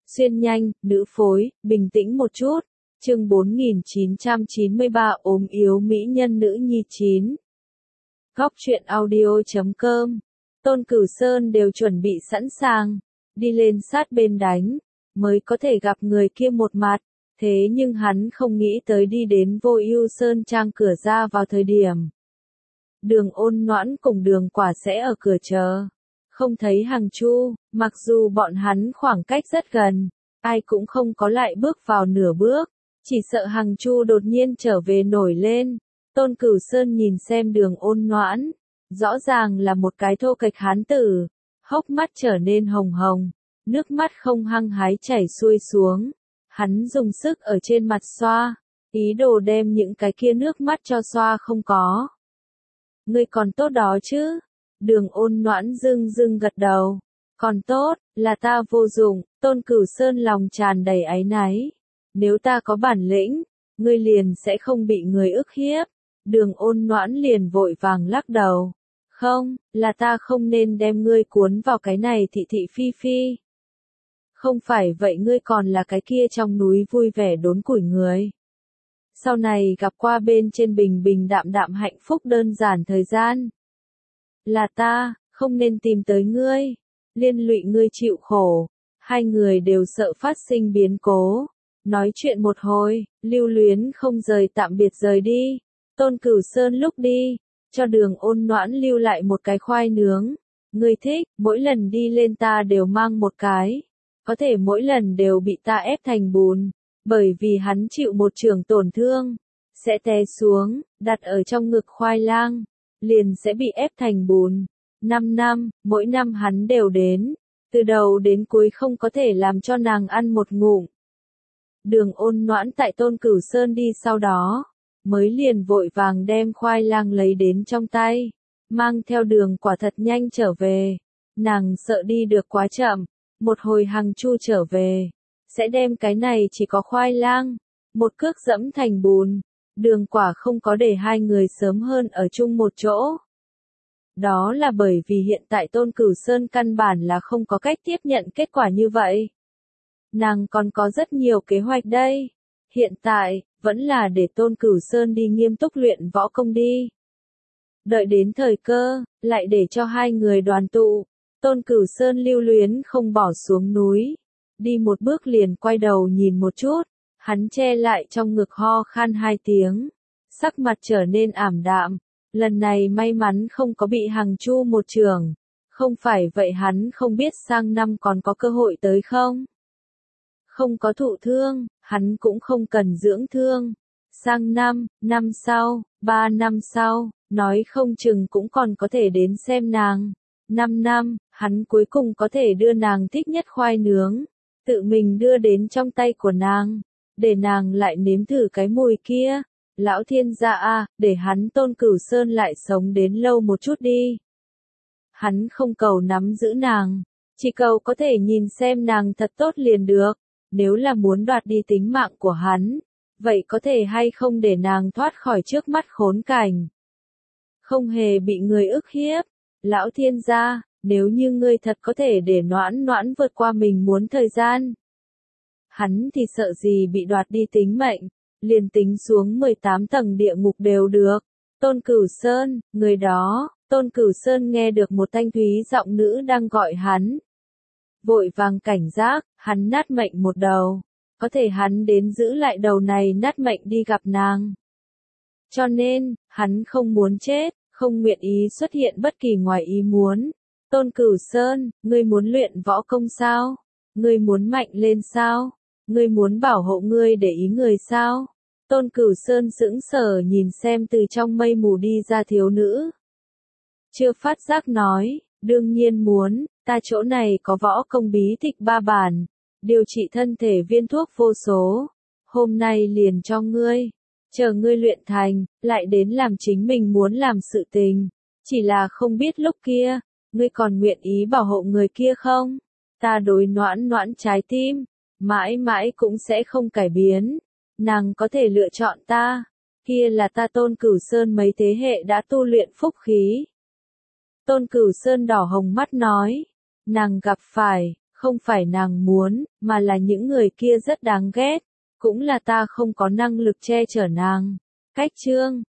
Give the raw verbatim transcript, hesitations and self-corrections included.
Xuyên nhanh, nữ phối, bình tĩnh một chút. Chương bốn nghìn chín trăm chín mươi ba ốm yếu mỹ nhân nữ nhi chín. Góc truyện audio chấm com. Tôn Cửu Sơn đều chuẩn bị sẵn sàng, đi lên sát bên đánh, mới có thể gặp người kia một mặt. Thế nhưng hắn không nghĩ tới đi đến Vô Ưu Sơn Trang cửa ra vào thời điểm. Đường Ôn Noãn cùng Đường Quả sẽ ở cửa chờ. Không thấy Hằng Chu, mặc dù bọn hắn khoảng cách rất gần, ai cũng không có lại bước vào nửa bước, chỉ sợ Hằng Chu đột nhiên trở về nổi lên. Tôn Cửu Sơn nhìn xem Đường Ôn Noãn, rõ ràng là một cái thô kệch hán tử, hốc mắt trở nên hồng hồng, nước mắt không hăng hái chảy xuôi xuống. Hắn dùng sức ở trên mặt xoa, ý đồ đem những cái kia nước mắt cho xoa không có. Ngươi còn tốt đó chứ? Đường Ôn Noãn dưng dưng gật đầu. Còn tốt, là ta vô dụng. Tôn Cửu Sơn lòng tràn đầy áy náy. Nếu ta có bản lĩnh, ngươi liền sẽ không bị người ức hiếp. Đường Ôn Noãn liền vội vàng lắc đầu. Không, là ta không nên đem ngươi cuốn vào cái này thị thị phi phi. Không phải vậy ngươi còn là cái kia trong núi vui vẻ đốn củi người. Sau này gặp qua bên trên bình bình đạm đạm hạnh phúc đơn giản thời gian. Là ta, không nên tìm tới ngươi, liên lụy ngươi chịu khổ. Hai người đều sợ phát sinh biến cố. Nói chuyện một hồi, lưu luyến không rời tạm biệt rời đi. Tôn Cửu Sơn lúc đi, cho Đường Ôn Noãn lưu lại một cái khoai nướng. Ngươi thích, mỗi lần đi lên ta đều mang một cái. Có thể mỗi lần đều bị ta ép thành bùn, bởi vì hắn chịu một trường tổn thương, sẽ té xuống, đặt ở trong ngực khoai lang, liền sẽ bị ép thành bùn. Năm năm, mỗi năm hắn đều đến, từ đầu đến cuối không có thể làm cho nàng ăn một ngụm. Đường Ôn Noãn tại Tôn Cửu Sơn đi sau đó, mới liền vội vàng đem khoai lang lấy đến trong tay, mang theo Đường Quả thật nhanh trở về. Nàng sợ đi được quá chậm. Một hồi Hằng Chu trở về, sẽ đem cái này chỉ có khoai lang, một cước dẫm thành bùn. Đường Quả không có để hai người sớm hơn ở chung một chỗ. Đó là bởi vì hiện tại Tôn Cửu Sơn căn bản là không có cách tiếp nhận kết quả như vậy. Nàng còn có rất nhiều kế hoạch đây. Hiện tại, vẫn là để Tôn Cửu Sơn đi nghiêm túc luyện võ công đi. Đợi đến thời cơ, lại để cho hai người đoàn tụ. Tôn Cửu Sơn lưu luyến không bỏ xuống núi, đi một bước liền quay đầu nhìn một chút, hắn che lại trong ngực ho khan hai tiếng, sắc mặt trở nên ảm đạm, lần này may mắn không có bị Hằng Chu một trường, không phải vậy hắn không biết sang năm còn có cơ hội tới không. Không có thụ thương, hắn cũng không cần dưỡng thương, sang năm, năm sau, ba năm sau, nói không chừng cũng còn có thể đến xem nàng. Năm năm, hắn cuối cùng có thể đưa nàng thích nhất khoai nướng, tự mình đưa đến trong tay của nàng, để nàng lại nếm thử cái mùi kia. Lão thiên gia a, để hắn Tôn Cửu Sơn lại sống đến lâu một chút đi. Hắn không cầu nắm giữ nàng, chỉ cầu có thể nhìn xem nàng thật tốt liền được. Nếu là muốn đoạt đi tính mạng của hắn, vậy có thể hay không để nàng thoát khỏi trước mắt khốn cảnh. Không hề bị người ức hiếp. Lão thiên gia, nếu như ngươi thật có thể để Noãn Noãn vượt qua mình muốn thời gian. Hắn thì sợ gì bị đoạt đi tính mệnh, liền tính xuống mười tám tầng địa ngục đều được. Tôn Cửu Sơn, người đó, Tôn Cửu Sơn nghe được một thanh thúy giọng nữ đang gọi hắn. Vội vàng cảnh giác, hắn nát mệnh một đầu, có thể hắn đến giữ lại đầu này nát mệnh đi gặp nàng. Cho nên, hắn không muốn chết. Không nguyện ý xuất hiện bất kỳ ngoài ý muốn. Tôn Cửu Sơn, ngươi muốn luyện võ công sao? Ngươi muốn mạnh lên sao? Ngươi muốn bảo hộ ngươi để ý người sao? Tôn Cửu Sơn sững sờ nhìn xem từ trong mây mù đi ra thiếu nữ. Chưa phát giác nói, đương nhiên muốn, ta chỗ này có võ công bí tịch ba bản, điều trị thân thể viên thuốc vô số. Hôm nay liền cho ngươi. Chờ ngươi luyện thành, lại đến làm chính mình muốn làm sự tình. Chỉ là không biết lúc kia, ngươi còn nguyện ý bảo hộ người kia không? Ta đối Noãn Noãn trái tim, mãi mãi cũng sẽ không cải biến. Nàng có thể lựa chọn ta, kia là ta Tôn Cửu Sơn mấy thế hệ đã tu luyện phúc khí. Tôn Cửu Sơn đỏ hồng mắt nói, nàng gặp phải, Không phải nàng muốn, mà là những người kia rất đáng ghét. Cũng là ta không có năng lực che chở nàng. Cách chương